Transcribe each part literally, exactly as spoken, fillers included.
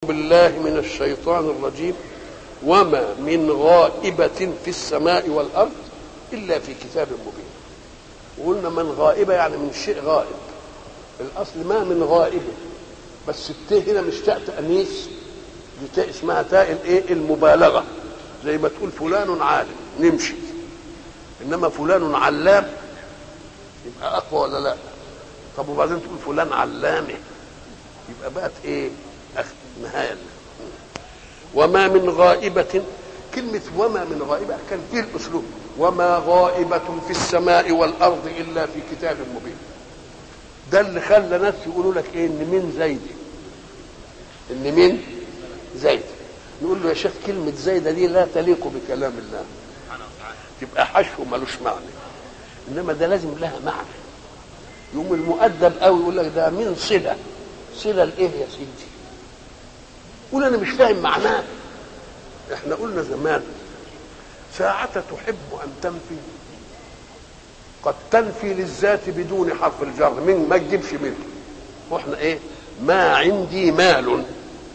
بالله من الشيطان الرجيم. وما من غائبة في السماء والأرض إلا في كتاب مبين. وقلنا من غائبة يعني من شيء غائب. الأصل ما من غائبة، بس التاء هنا مش تاء تأنيث، دي تاء اسمها تاء الايه المبالغة، زي ما تقول فلان عالم نمشي، إنما فلان علام يبقى أقوى ولا لا؟ طب وبعدين تقول فلان علامة يبقى بقت ايه؟ نهاية. وما من غائبة، كلمة وما من غائبة كان فيه الأسلوب، وما غائبة في السماء والأرض إلا في كتاب مبين. ده اللي خلى ناس يقولوا لك إيه؟ إن من زيد، إن من زيد. نقول له يا شيخ كلمة زيدة دي لا تليق بكلام الله، تبقى حشو ملوش معنى، إنما ده لازم لها معنى. يوم المؤدب قوي يقول لك ده من صلة. صلة الإيه يا سيدي؟ قول أنا مش فاهم معناه. إحنا قلنا زمان ساعة تحب أن تنفي قد تنفي للذات بدون حرف الجر، من ما تجيبش منه. وإحنا إيه؟ ما عندي مال،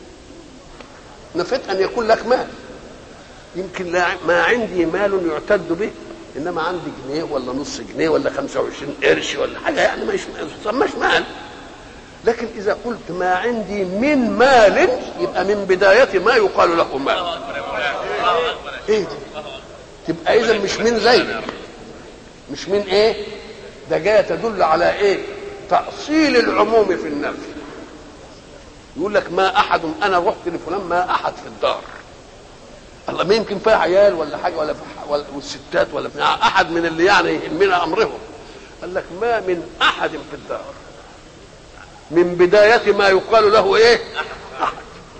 نفيت أن يكون لك مال. يمكن لا، ما عندي مال يعتد به، إنما عندي جنيه ولا نص جنيه ولا خمسة وعشرين قرش ولا حاجة، يعني ما يسماش مال. لكن إذا قلت ما عندي من مال يبقى من بداية ما يقال له مال. إيه دي؟ تبقى إذا مش من زيد، مش من إيه؟ ده جاية تدل على إيه؟ تأصيل العموم في النفي. يقول لك ما أحد، أنا رحت لفلان ما أحد في الدار. الله، ما يمكن فيها عيال ولا حاجة ولا, ولا والستات ولا فيها أحد من اللي يعني يهمنا أمرهم. قال لك ما من أحد في الدار، من بداية ما يقال له ايه؟ أحد.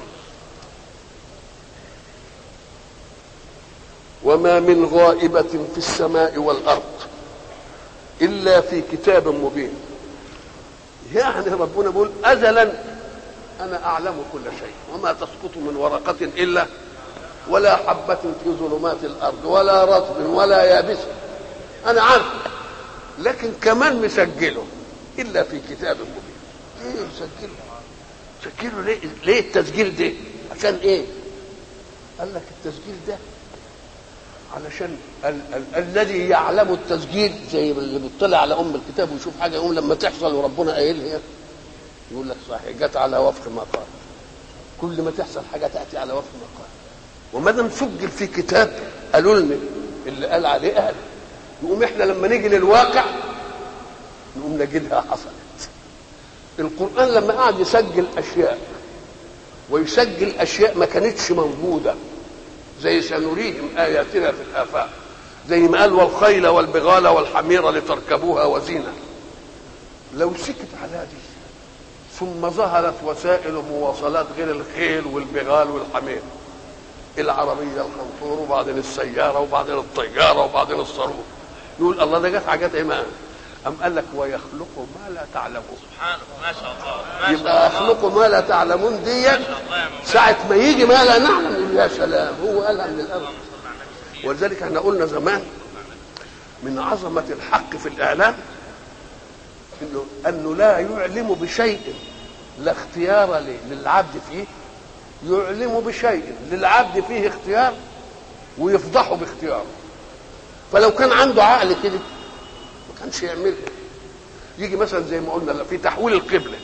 وما من غائبة في السماء والأرض إلا في كتاب مبين. يعني ربنا بيقول أزلا أنا أعلم كل شيء، وما تسقط من ورقة إلا ولا حبة في ظلمات الأرض ولا رطب ولا يابس، أنا عارف، لكن كمان مسجله إلا في كتاب مبين. ايه سجله؟ سجله ليه؟ ليه التسجيل ده؟ عشان ايه؟ قال لك التسجيل ده علشان ال- ال- الذي يعلم التسجيل زي اللي بيطلع على ام الكتاب ويشوف حاجه يقوم لما تحصل وربنا قايلها يقول لك صحيح جت على وفق ما قال. كل ما تحصل حاجه تاتي على وفق ما قال. وما دام سجل في كتاب قالوا لنا اللي قال عليه قال، يقوم احنا لما نيجي للواقع نقوم نجدها حصلت. القرآن لما قعد يسجل أشياء ويسجل أشياء ما كانتش موجودة، زي سنريهم آياتنا في الآفاق، زي ما قال والخيل والبغال والحمير لتركبوها وزينة. لو سكت على دي ثم ظهرت وسائل مواصلات غير الخيل والبغال والحمير، العربية الخنطور وبعدين السيارة وبعدين الطيارة وبعدين الصاروخ، نقول الله ده جت حاجات إيه؟ أم قال لك ويخلق ما لا تعلمون. سبحانه، ما شاء الله، ما شاء يبقى يخلق ما لا تعلمون دي ساعة ما يجي ما لا نعلم يا سلام، هو قالها من الأول. ولذلك احنا قلنا زمان من عظمة الحق في الإعلام إنه أنه لا يعلم بشيء لا اختيار للعبد فيه، يعلم بشيء للعبد فيه اختيار ويفضحه باختياره. فلو كان عنده عقل كده ما كانش يعملها. يجي مثلا زي ما قلنا في تحويل القبلة،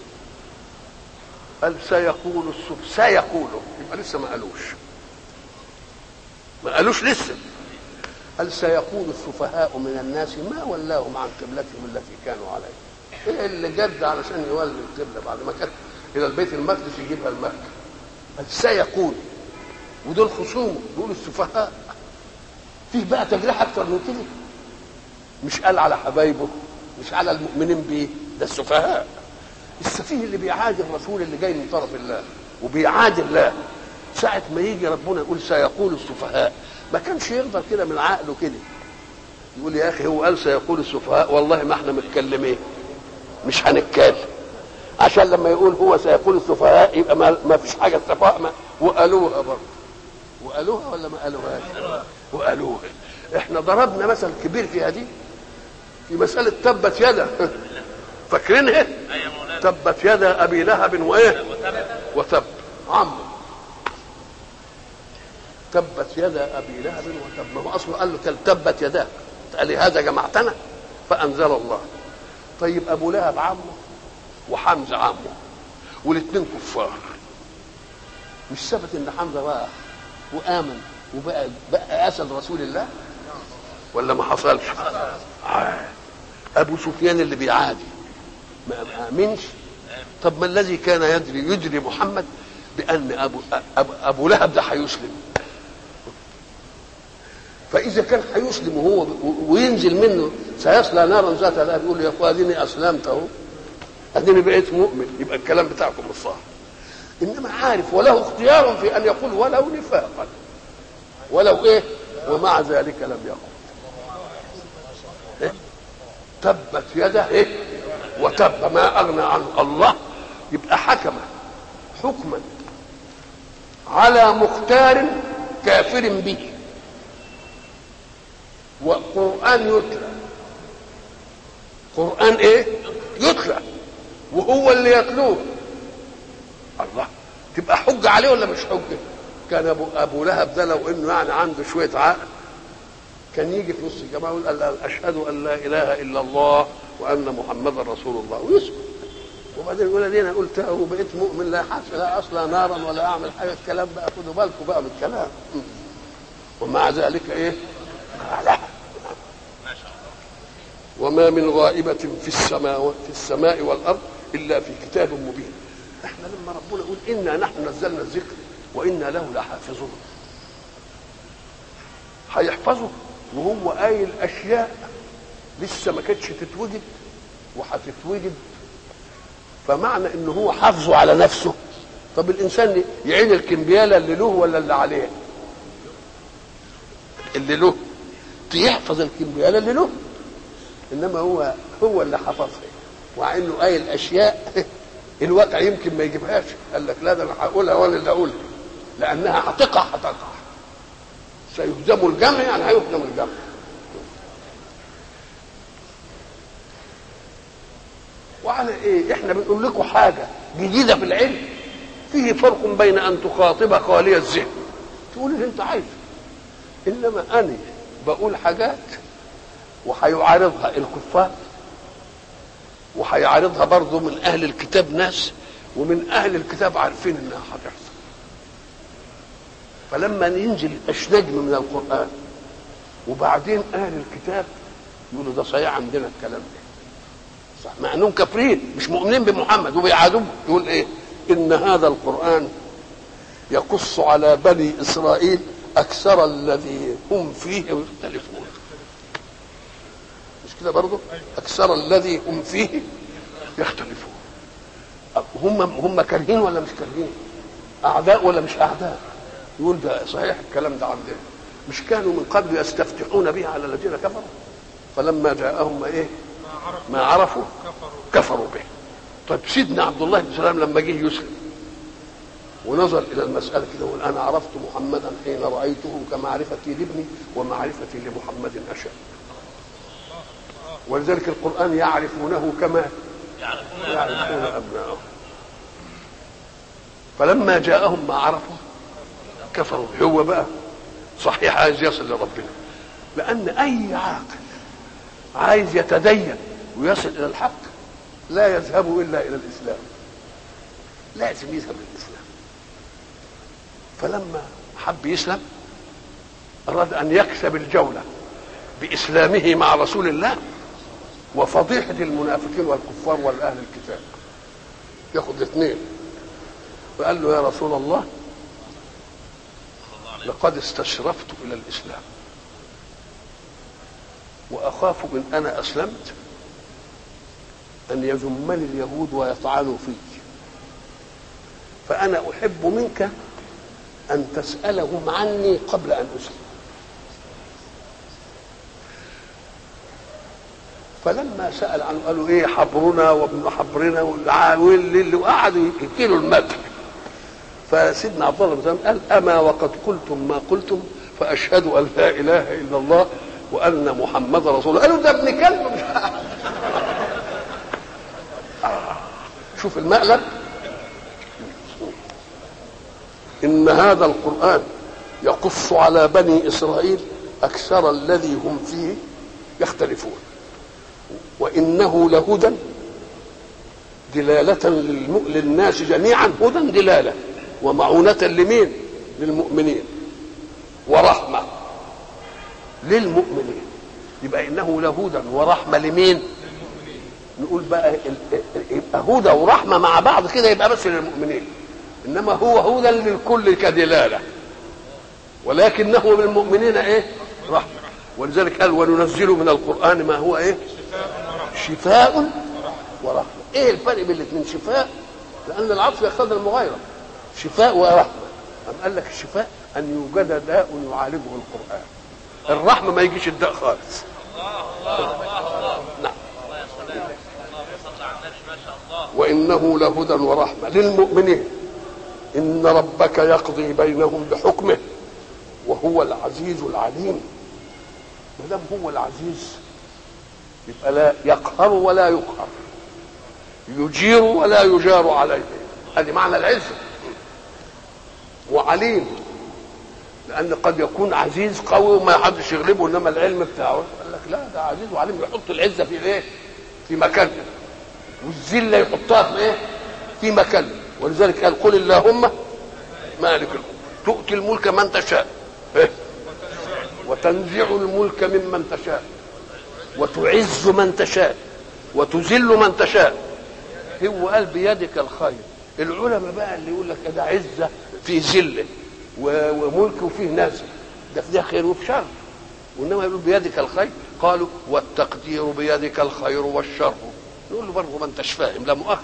قال سيقول السف سيقوله، يبقى لسه ما قالوش، ما قالوش لسه. قال سيقول السفهاء من الناس ما ولاهم عن قبلتهم التي كانوا عليها. ايه اللي جد علشان يولي القبلة بعد ما كانت الى البيت المقدس يجيبها المكة؟ قال سيقول، ودول خصومه بيقولوا السفهاء. فيه بقى تجريح اكتر من كده؟ مش قال على حبايبه، مش على المؤمنين بيه، ده السفهاء. السفيه اللي بيعادي الرسول اللي جاي من طرف الله وبيعادي الله، ساعة ما يجي ربنا يقول سيقول السفهاء، ما كانش يقدر كده من عقله كده يقول يا اخي هو قال سيقول السفهاء والله ما احنا متكلمين مش هنتكلم، عشان لما يقول هو سيقول السفهاء يبقى ما فيش حاجه السفهاء ما وقالوها برضه. وقالوها ولا ما قالوهاش؟ وقالوها. احنا ضربنا مثل كبير في هذه، في مسألة تبت يدا، فاكرينها؟ تبت يدا أبي لهب وإيه وتب. عمه. تبت يدا ابي لهب وتب. ما هو اصله قال له تبت يداك، قال لي هذا جمعتنا، فانزل الله. طيب ابو لهب عمه وحمزه عمه والاثنين كفار، مش ثبت ان حمزه بقى وامن وبقى بقى اسد رسول الله ولا ما حصلش؟ آه. ابو سفيان اللي بيعادي ما امنش. طب ما الذي كان يدري يدري محمد بان ابو ابو, أبو لهب ده هيسلم؟ فاذا كان هيسلم وهو وينزل منه سيصلى نارا ذات لهب، يقول يا اخويا اديني اسلمت اهو، اديني بقيت مؤمن، يبقى الكلام بتاعكم مش صح. انما عارف وله اختيار في ان يقول ولو نفاقا ولو ايه، ومع ذلك لم يقل. إيه؟ تبت يده ايه وتب ما اغنى عنه الله. يبقى حكم حكما على مختار كافر به، وقرآن يتلى، قرآن ايه يتلى وهو اللي يتلوه الله، تبقى حجة عليه ولا مش حجة؟ كان ابو ابو لهب ده لو انه يعني عنده شوية عقل كان يجي في نص الجماعة ويقول اشهد ان لا اله الا الله وان محمدا رسول الله ويسكت، وبعدين يقول لي انا قلتها وبقيت مؤمن لا حاجه لا اصلا نارا ولا اعمل حاجه. الكلام بقى خدوا بالكم بقى من الكلام. ومع ذلك ايه؟ لا. وما من غائبة في السماء في السماء والارض الا في كتاب مبين. احنا لما ربنا يقول انا نحن نزلنا الذكر وانا له لحافظون، هيحفظه وهو قايل اشياء لسه ما كانتش تتوجد وهتتوجد، فمعنى ان هو حافظه على نفسه. طب الانسان يعين الكمبياله اللي له ولا اللي عليه؟ اللي له يحفظ الكمبياله اللي له، انما هو هو اللي حفظها، ومع انه قايل اشياء الواقع يمكن ما يجيبهاش. قال لك لا ده انا هقولها وانا اللي اقولها، لانها هتقع هتقع. سيهزم الجمع يعني هيهزم الجمع. وعلى ايه؟ احنا بنقول لكم حاجه جديده في العلم، فيه فرق بين ان تخاطب خالي الذهن تقول اللي انت عايزه، انما انا بقول حاجات وهيعارضها الكفار وهيعارضها برضه من اهل الكتاب ناس، ومن اهل الكتاب عارفين انها هتحصل. فلما ينزل اشنجم من القران وبعدين اهل الكتاب يقولوا ده صحيح عندنا الكلام ده صح، مع انهم كافرين مش مؤمنين بمحمد وبيعادوه، يقول ايه؟ ان هذا القران يقص على بني اسرائيل اكثر الذي هم فيه يختلفون. مش كده برضه؟ اكثر الذي هم فيه يختلفون. هم هم كارهين ولا مش كارهين؟ اعداء ولا مش اعداء؟ يقول ده صحيح الكلام ده عندنا. مش كانوا من قبل يستفتحون به على الذين كفروا فلما جاءهم ما ايه؟ ما عرفوا كفروا به. طيب سيدنا عبد الله بن سلام لما جه يسلم ونظر الى المساله كده وقال انا عرفت محمدا حين رايته كمعرفتي لابني ومعرفتي لمحمد اشد. ولذلك القران يعرفونه كما يعرفون ابنائهم. فلما جاءهم ما عرفوا كفروا. هو بقى صحيح عايز يصل لربنا، لان اي عاقل عايز يتدين ويصل الى الحق لا يذهب الا الى الاسلام، لازم يذهب الى الاسلام. فلما حب يسلم اراد ان يكسب الجوله باسلامه مع رسول الله وفضيحه المنافقين والكفار والاهل الكتاب، ياخذ الاثنين. فقال له يا رسول الله لقد استشرفت الى الاسلام واخاف ان انا اسلمت ان يذمني اليهود ويطعنوا في، فانا احب منك ان تسالهم عني قبل ان اسلم. فلما سال عنه قالوا ايه حبرنا وابن حبرنا واللي وقعدوا يكيلوا المدح. فسيدنا عبد الله بن سلام قال اما وقد قلتم ما قلتم فاشهد ان لا اله الا الله وان محمد رسول الله. قالوا ده ابن كلب. شوف المقلب. إن هذا القرآن يقص على بني إسرائيل أكثر الذي هم فيه يختلفون، وإنه لهدى دلالة للناس جميعا، هدى دلالة ومعونة لمين؟ للمؤمنين، ورحمة للمؤمنين. يبقى إنه لهدى ورحمة لمين؟ نقول بقى يبقى هدى ورحمة مع بعض كده يبقى بس للمؤمنين، إنما هو هدى للكل كدلالة، ولكنه للمؤمنين إيه؟ رحمة. ولذلك قال وننزل من القرآن ما هو إيه؟ شفاء ورحمة. إيه الفرق بين الاثنين؟ شفاء لأن العطف يقتضي المغايرة، شفاء ورحمة. أم قال لك الشفاء أن يوجد داء يعالجه القرآن، الرحمة ما يجيش الداء خالص. نعم. وإنه لهدى ورحمة للمؤمنين. إن ربك يقضي بينهم بحكمه وهو العزيز العليم. ما دام هو العزيز يبقى لا يقهر ولا يقهر، يجير ولا يجار عليه، هذه معنى العزة. وعليم لأن قد يكون عزيز قوي وما حدش يغلبه، إنما العلم بتاعه قال لك لا ده عزيز وعليم، يحط العزة في إيه؟ في مكانها، والذلة يحطها في إيه؟ في مكانها. ولذلك قال قل اللهم مالك الملك تؤتي الملك من تشاء إيه؟ وتنزع الملك ممن تشاء وتعز من تشاء وتذل من تشاء. هو قال بيدك الخير. العلماء بقى اللي يقول لك ده عزة في ذله وملك وفيه نزل، ده في ده خير وفي شر، وانما يقول بيدك الخير. قالوا والتقدير بيدك الخير والشر. نقول له برضه ما انتش فاهم، لا مؤاخذة.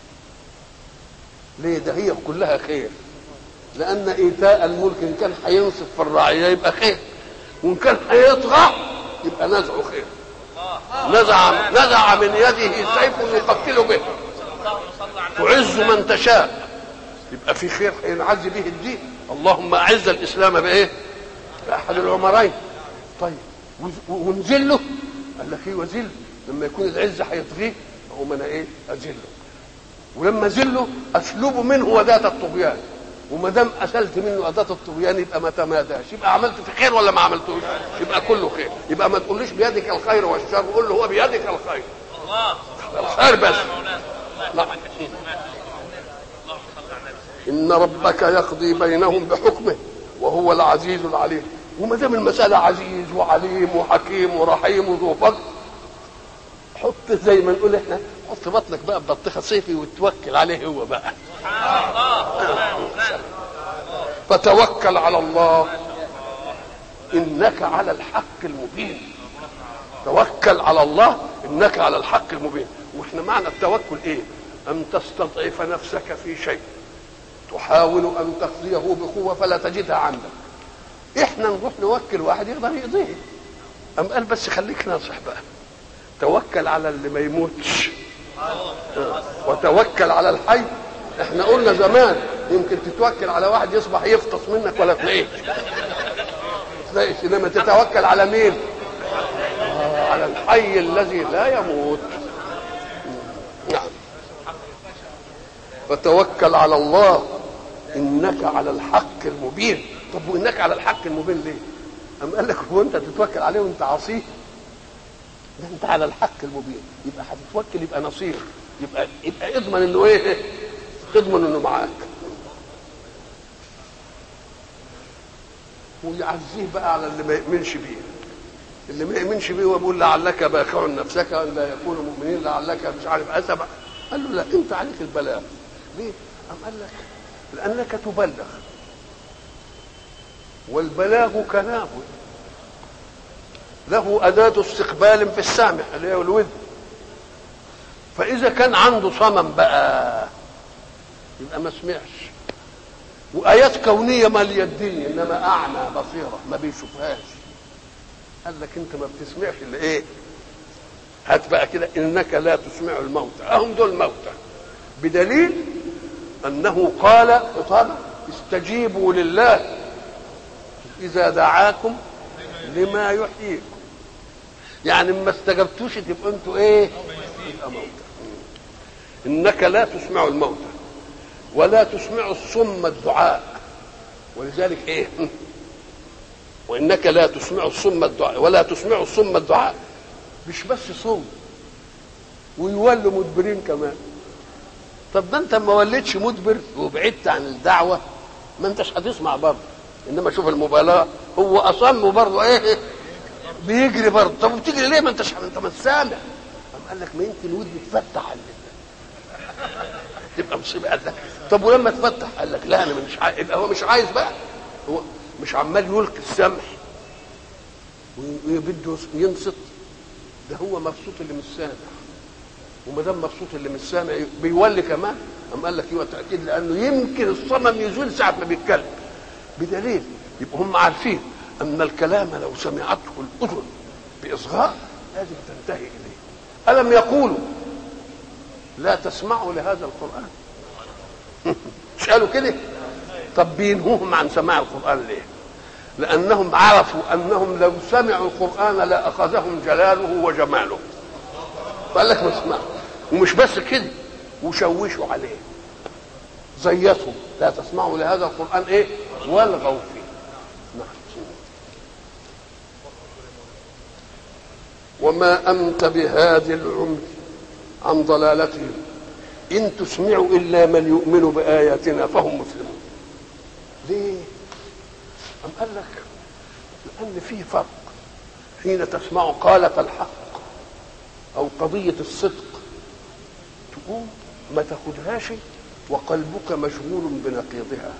ليه؟ ده هي كلها خير، لان ايتاء الملك ان كان هينصف في الرعيه يبقى خير، وان كان هيطغى يبقى نزعه خير. نزع نزع من يده سيف يقتل به. تعز من تشاء يبقى في خير هينعز به الدين. اللهم اعز الاسلام بايه؟ باحد العمرين. طيب ونذله؟ قال لك ايه وذل؟ لما يكون العزه هيطغيه اقوم انا ايه؟ اذله، ولما ذله اسلبه منه وداة الطغيان، وما دام اسلت منه اداه الطغيان يبقى ما تماداش، يبقى عملت في خير ولا ما عملتوش؟ يبقى كله خير. يبقى ما تقوليش بيدك الخير والشر، قول له هو بيدك الخير، الله الخير بس. لا. ان ربك يقضي بينهم بحكمه وهو العزيز العليم. وما دام المساله عزيز وعليم وحكيم ورحيم وذو فضل، حط زي ما نقول احنا، حط بطنك بقى ببطيخه صيفي وتوكل عليه هو بقى. فتوكل على الله انك على الحق المبين. توكل على الله انك على الحق المبين. واحنا معنى التوكل ايه؟ ان تستضعف نفسك في شيء تحاول ان تقضيه بقوه فلا تجدها عندك. احنا نروح نوكل واحد يقدر يقضيه، ام قال بس خليك ناصح بقى، توكل على اللي ما يموتش وتوكل على الحي. احنا قلنا زمان يمكن تتوكل على واحد يصبح يفطس منك ولا تلاقيه تلاقيش، انما تتوكل على مين؟ آه على الحي الذي لا يموت. نعم. فتوكل على الله انك على الحق المبين. طب وانك على الحق المبين ليه؟ أم قال لك هو انت تتوكل عليه وانت عصيه؟ ده انت على الحق المبين، يبقى هتتوكل يبقى نصير، يبقى يبقى اضمن انه ايه؟ اضمن انه معاك. ويعزيه بقى على اللي ما يؤمنش بيه. اللي ما يؤمنش بيه ويقول لعلك باخع نفسك ان لا يكونوا مؤمنين، لعلك مش عارف اسبع. قال له لا، انت عليك البلاغ. ليه؟ قام قال لك لانك تبلغ، والبلاغ كلام له أداة استقبال في السامع اللي هي الودن. فإذا كان عنده صمم بقى يبقى ما سمعش. وآيات كونية مالية الدنيا، إنما أعمى بصيرة ما بيشوفهاش. قال لك أنت ما بتسمعش اللي إيه؟ هات بقى كده إنك لا تسمع الموتى، أهم دول موتى، بدليل أنه قال خطابا استجيبوا لله إذا دعاكم لما يحييكم. يعني ما استجبتوش تبقوا انتوا ايه؟ يبقى موتى. انك لا تسمع الموتى ولا تسمع الصم الدعاء. ولذلك ايه وانك لا تسمع الصم الدعاء ولا تسمع الصم الدعاء. مش بس صم ويولوا مدبرين كمان. طب ده انت ما وليتش مدبر وبعدت عن الدعوه ما انتش هتسمع برضه. انما شوف المبالغه، هو اصم برضه ايه بيجري برضه. طب بتجري ليه ما انتش انت ما سامع؟ قال لك ما يمكن ودني تفتح تبقى مصيبه. قال لك طب ولما تفتح قال لك لا انا مش عايز. يبقى هو مش عايز بقى، هو مش عمال يلقي السمح وبده ينصت. ده هو مبسوط اللي مش سامع، وما دام مبسوط اللي مش سامع بيولي كمان. قام قال لك ايوه تاكيد لانه يمكن الصمم يزول ساعه ما بيتكلم. بدليل يبقى هم عارفين ان الكلام لو سمعته الاذن باصغاء لازم تنتهي اليه. الم يقولوا لا تسمعوا لهذا القران؟ مش قالوا كده؟ طب بينهوهم عن سماع القران ليه؟ لانهم عرفوا انهم لو سمعوا القران لاخذهم جلاله وجماله. فقال لك ما اسمعوا. ومش بس كده، وشوشوا عليه زيتهم لا تسمعوا لهذا القران ايه والغوا فيه. نعم. وما انت بهادي العمي عن ضلالتهم ان تسمع الا من يؤمن باياتنا فهم مسلمون. ليه؟ أم قال لك لان في فرق حين تسمع قالة الحق او قضية الصدق تقوم ما تاخدهاش وقلبك مشغول بنقيضها.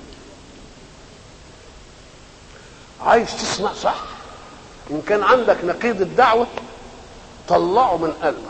عايز تسمع صح، ان كان عندك نقيض الدعوة طلعه من قلبك،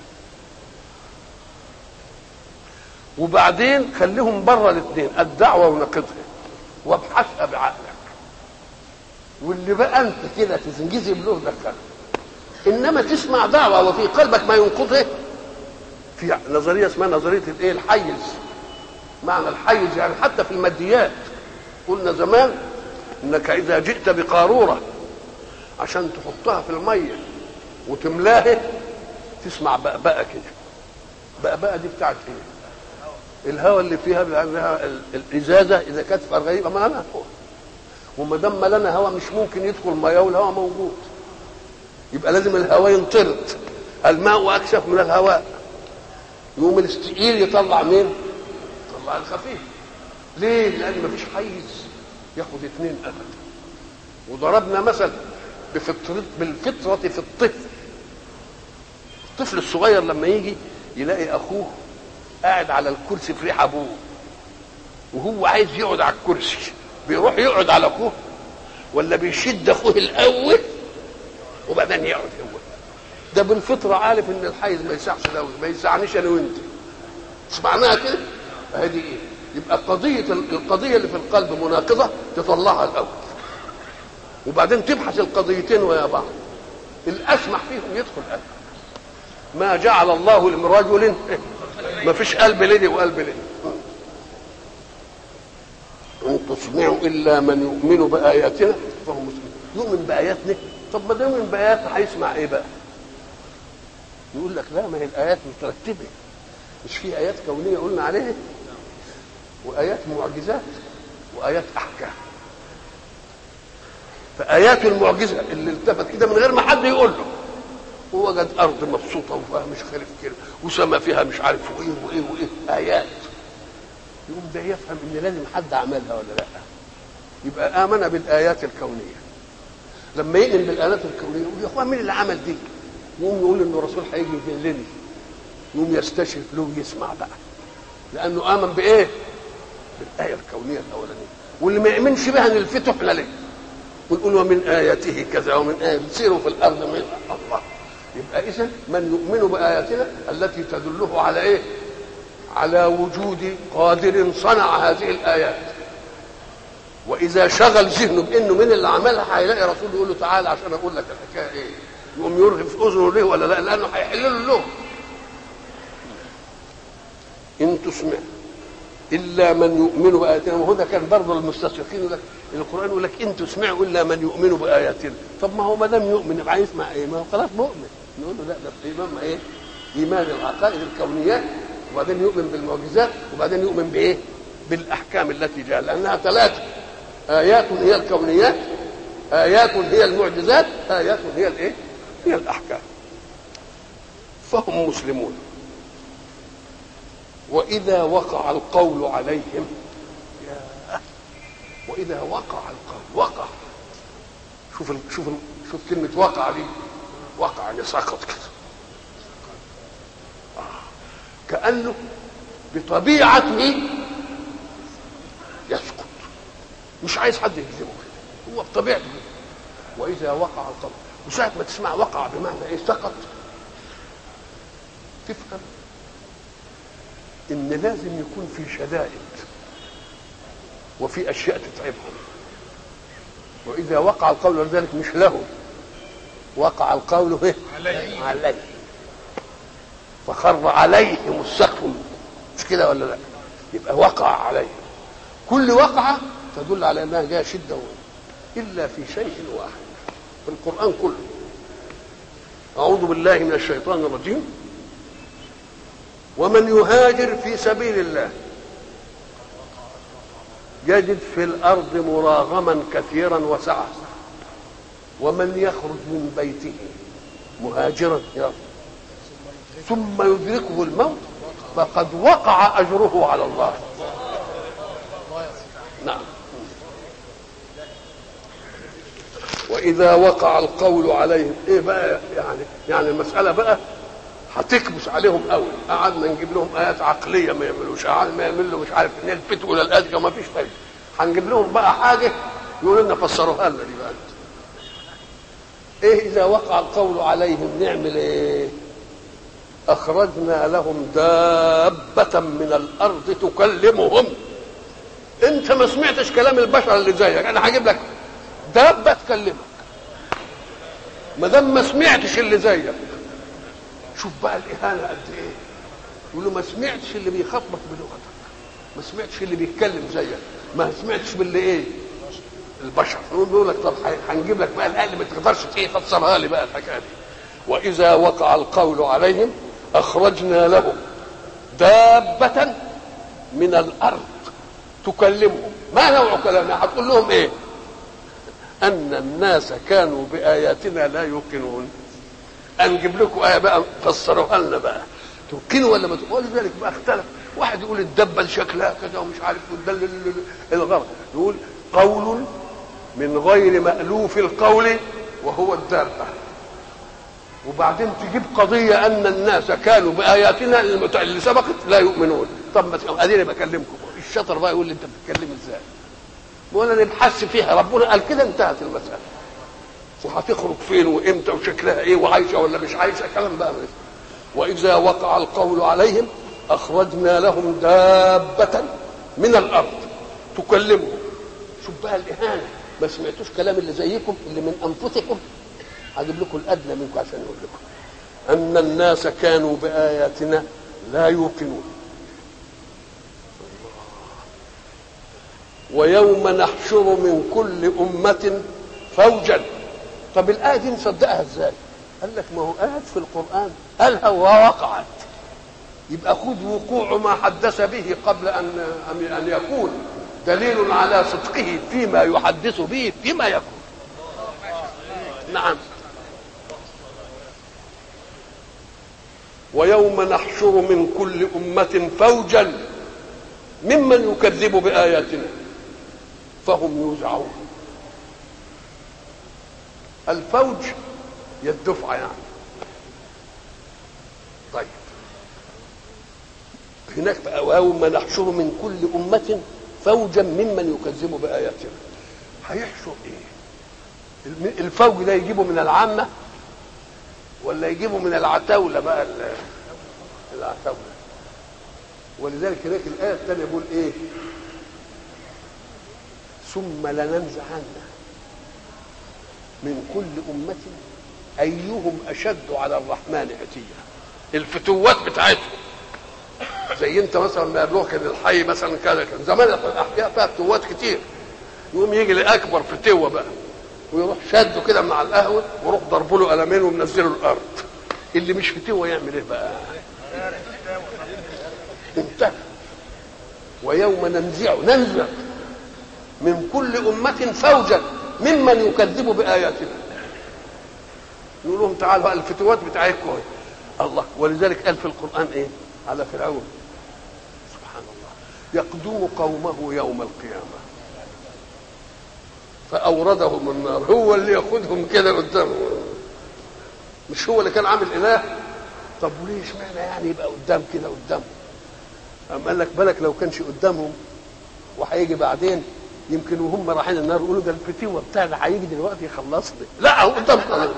وبعدين خليهم بره الاثنين الدعوة ونقيضها وابحثها بعقلك. واللي بقى انت كده تنجذب له دخله. انما تسمع دعوة وفي قلبك ما ينقضه. في نظرية اسمها نظرية الايه الحيز. معنى الحيز يعني حتى في الماديات قلنا زمان انك اذا جئت بقارورة عشان تحطها في المية وتملاها تسمع بقبقة كده. بقبقة دي بتاعت ايه؟ الهواء اللي فيها الازازة اذا كانت غريبة ما لنا هو، وما دام لنا هواء مش ممكن يدخل ميه والهواء موجود، يبقى لازم الهواء ينطرد. الماء اكشف من الهواء. يقوم الثقيل يطلع مين؟ يطلع الخفيف. ليه؟ لان مفيش حيز ياخد اثنين ابدا. وضربنا مثل بفطرة بالفطرة في الطفل. الطفل الصغير لما يجي يلاقي اخوه قاعد على الكرسي في ريح ابوه وهو عايز يقعد على الكرسي، بيروح يقعد على اخوه ولا بيشد اخوه الاول وبعدين يقعد هو؟ ده بالفطره عارف ان الحيز ما يسعش ده ما يسعنيش انا وانت. سمعناها كده؟ هذه ايه؟ يبقى قضيه القضيه اللي في القلب مناقضه تطلعها الاول وبعدين تبحث القضيتين ويا بعض. الاسمح فيهم يدخل قلب. ما جعل الله لرجل ما فيش قلب لدي وقلب لدي. ان تسمعوا الا من يؤمن باياتنا فهم مسلمون. يؤمن باياتنا؟ طب ما دام يؤمن باياتنا هيسمع ايه بقى؟ يقول لك لا ما هي الايات مترتبه. مش في ايات كونيه قلنا عليها وايات معجزات وايات احكام. فايات المعجزه اللي التفت كده من غير ما حد يقول له ووجد ارض مبسوطه وفيها مش خالف كده وسما فيها مش عارف وايه وايه وايه ايات، يقوم ده يفهم ان لازم حد عملها ولا لا. يبقى امن بالايات الكونيه. لما يؤمن بالايات الكونيه يقول يا اخوان مين اللي عمل دي؟ يقوم يقول ان الرسول هيجي يدلني، يقوم يستشرف له ويسمع بقى لانه امن بايه؟ بالايه الكونيه الاولانيه. واللي ما يؤمنش بها نلفته احنا ليه؟ ونقول ومن اياته كذا ومن ايه سيروا في الارض من الله. يبقى اذا من يؤمن باياتنا التي تدله على ايه؟ على وجود قادر صنع هذه الايات. واذا شغل ذهنه بانه من اللي عملها هيلاقي رسول يقول له تعالى عشان اقول لك الحكايه ايه. يقوم يرهف اذنه ليه ولا لا؟ لانه هيحل له اللغه. ان تسمع الا من يؤمن باياتنا. وهذا كان برضه المستشرقين يقول لك القران يقول لك ان تسمعوا الا من يؤمن باياتنا. طب ما هو ما دام يؤمن يبقى يسمع ايه؟ ما هو خلاص مؤمن. نقول له لا ده الايمان ايه؟ ايمان العقائد الكونيات وبعدين يؤمن بالمعجزات وبعدين يؤمن بايه؟ بالاحكام التي جاء لانها ثلاثه. آيات هي الكونيات، آيات هي المعجزات، آيات هي الايه؟ هي الأحكام. فهم مسلمون. وإذا وقع القول عليهم، وإذا وقع القول، وقع، شوف ال... شوف ال... شوف كلمة وقع دي، وقع يعني سقط كده، آه. كأنه بطبيعته يسقط، مش عايز حد يهزمه كده، هو بطبيعته كده. وإذا وقع القول، وساعة ما تسمع وقع بمعنى إيه؟ سقط، تفهم إن لازم يكون في شدائد وفي أشياء تتعبهم. وإذا وقع القول، ولذلك مش له، وقع القول إيه؟ عليه. عليه فخر عليهم السقف، مش كده ولا لا؟ يبقى وقع عليهم. كل وقعة تدل على أنها جاء شدة، إلا في شيء واحد في القرآن كله. أعوذ بالله من الشيطان الرجيم. ومن يهاجر في سبيل الله يجد في الأرض مراغما كثيرا وسعة، ومن يخرج من بيته مهاجرا ثم يدركه الموت فقد وقع أجره على الله. نعم. وإذا وقع القول عليهم، إيه بقى يعني؟ يعني المسألة بقى هتكبس عليهم قوي. قعدنا نجيب لهم آيات عقلية ما يعملوش، قعدنا ما يعملوا مش عارف نلفتوا إلى الأذكى ما فيش فايدة. هنجيب لهم بقى حاجة يقولوا لنا فسروها لنا دي بقى. إيه إذا وقع القول عليهم نعمل إيه؟ أخرجنا لهم دابة من الأرض تكلمهم. أنت ما سمعتش كلام البشر اللي زيك، أنا هجيب لك دابة تكلمك. ما دام ما سمعتش اللي زيك، شوف بقى الإهانة قد إيه. يقول له ما سمعتش اللي بيخاطبك بلغتك، ما سمعتش اللي بيتكلم زيك، ما سمعتش باللي إيه؟ البشر. يقول لك طب هنجيب لك بقى الآية اللي ما تقدرش إيه فسرها لي بقى الحكاية دي. وإذا وقع القول عليهم أخرجنا لهم دابة من الأرض تكلمهم. ما نوع كلامها؟ هتقول لهم إيه؟ أن الناس كانوا بآياتنا لا يوقنون. أنجيب لكم آية بقى فسروها لنا بقى، توقنوا ولا ما تقولوا؟ ذلك بقى اختلف. واحد يقول الدبة شكلها كذا ومش عارف يدلل الغرض، يقول قول من غير مألوف القول وهو الدابة. وبعدين تجيب قضية أن الناس كانوا بآياتنا اللي سبقت لا يؤمنون. طب ما أديني بكلمكم، الشطر بقى يقول لي أنت بتتكلم إزاي؟ ولا نبحث فيها، ربنا قال كده انتهت المسألة. وهتخرج فين وامتى وشكلها ايه وعايشة ولا مش عايشة، كلام بقى. وإذا وقع القول عليهم أخرجنا لهم دابة من الأرض تكلمهم. شوف بقى الإهانة، ما سمعتوش كلام اللي زيكم اللي من أنفسكم؟ هجيب لكم الأدنى منكم عشان يقول لكم أن الناس كانوا بآياتنا لا يوقنون. ويوم نحشر من كل أمة فوجا. طب الآية دي نصدقها ازاي؟ قال لك ما هو آيات في القرآن قالها ووقعت، يبقى خذ وقوع ما حدث به قبل أن أن يكون دليل على صدقه فيما يحدث به فيما يكون. نعم. ويوم نحشر من كل أمة فوجا ممن يكذب بآياتنا فهم يوزعون. الفوج هي الدفعة يعني. طيب هناك بقى ويوم نحشر من كل أمة فوجا ممن يكذب بآياتنا. هيحشر ايه؟ الفوج ده يجيبه من العامة ولا يجيبه من العتاولة بقى؟ العتاولة. ولذلك هناك الآية الثانية يقول ايه؟ ثم لننزعن من كل أمة أيهم أشد على الرحمن عتيا. الفتوات بتاعتهم زي انت مثلا ما يبلغ كان الحي مثلا كذا، كان زمان الأحياء فيها فتوات كتير، يقوم يجي لأكبر فتوة بقى ويروح شده كده مع القهوة ويروح ضربه له قلمين ومنزله الأرض. اللي مش فتوة يعمل ايه بقى؟ انتهى. ويوم ننزع ننزع من كل أمة فوجا ممن يكذب بآياتنا. نقول لهم تعالوا الفتوات بتاعتكم الله. ولذلك قال في القرآن ايه على فرعون سبحان الله يقدم قومه يوم القيامة فأوردهم النار. هو اللي ياخدهم كده قدامه، مش هو اللي كان عامل إله. طب وليه اشمعنى يعني يبقى قدام كده قدامه؟ قام قال لك بالك لو كانش قدامهم وهيجي بعدين يمكن وهم رايحين النار يقولوا ده الفتوة بتاعنا هيجي دلوقتي يخلصني. لا هو قدامكم.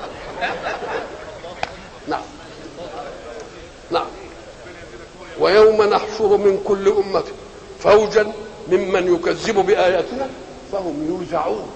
نعم نعم. ويوم نحشر من كل أمة فوجا ممن يكذب بآياتنا فهم يوزعون.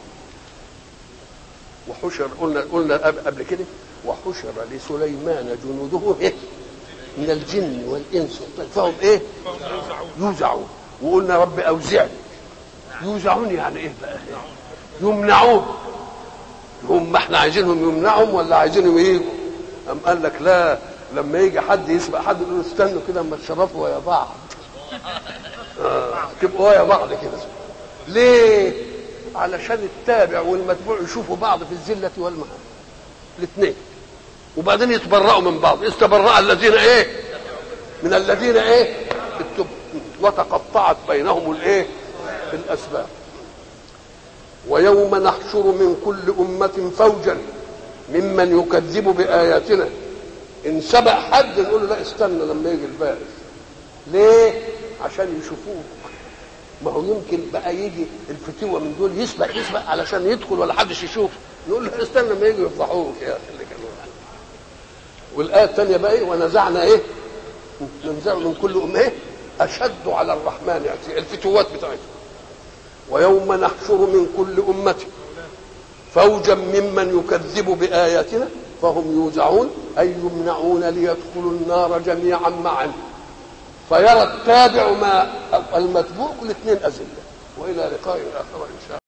وحشر قلنا قلنا قبل كده وحشر لسليمان جنوده إيه؟ من الجن والإنس فهم ايه يوزعون. وقلنا رب أوزعني. يوزعون يعني ايه بقى؟ يمنعون. هم احنا عايزينهم يمنعهم ولا عايزينهم ايه؟ أم قال لك لا، لما يجي حد يسبق حد يقول استنوا كده اما تشرفوا ويا بعض آه. تبقوا ويا بعض كده. ليه؟ علشان التابع والمتبوع يشوفوا بعض في الذلة والمهانة الاثنين، وبعدين يتبرأوا من بعض. استبرأ الذين ايه من الذين ايه وتقطعت بينهم الايه الاسباب. ويوم نحشر من كل أمة فوجا ممن يكذب بآياتنا. إن سبق حد نقول له لا استنى لما يجي البائس. ليه؟ عشان يشوفوه. ما هو يمكن بقى يجي الفتوة من دول يسبق يسبق علشان يدخل ولا حدش يشوف، نقول له استنى لما يجي يفضحوك يا اخي اللي كانوا. والآية الثانية بقى ايه؟ ونزعنا ايه؟ ننزع من كل أمة ايه؟ أشد على الرحمن يعني الفتوات بتاعتهم. ويوم نحشر من كل أمة فوجا ممن يكذب بآياتنا فهم يوزعون أي يمنعون ليدخلوا النار جميعا معا. فيرى التابع ما المتبوع الاثنين أذلة. وإلى لقاء آخر إن شاء الله.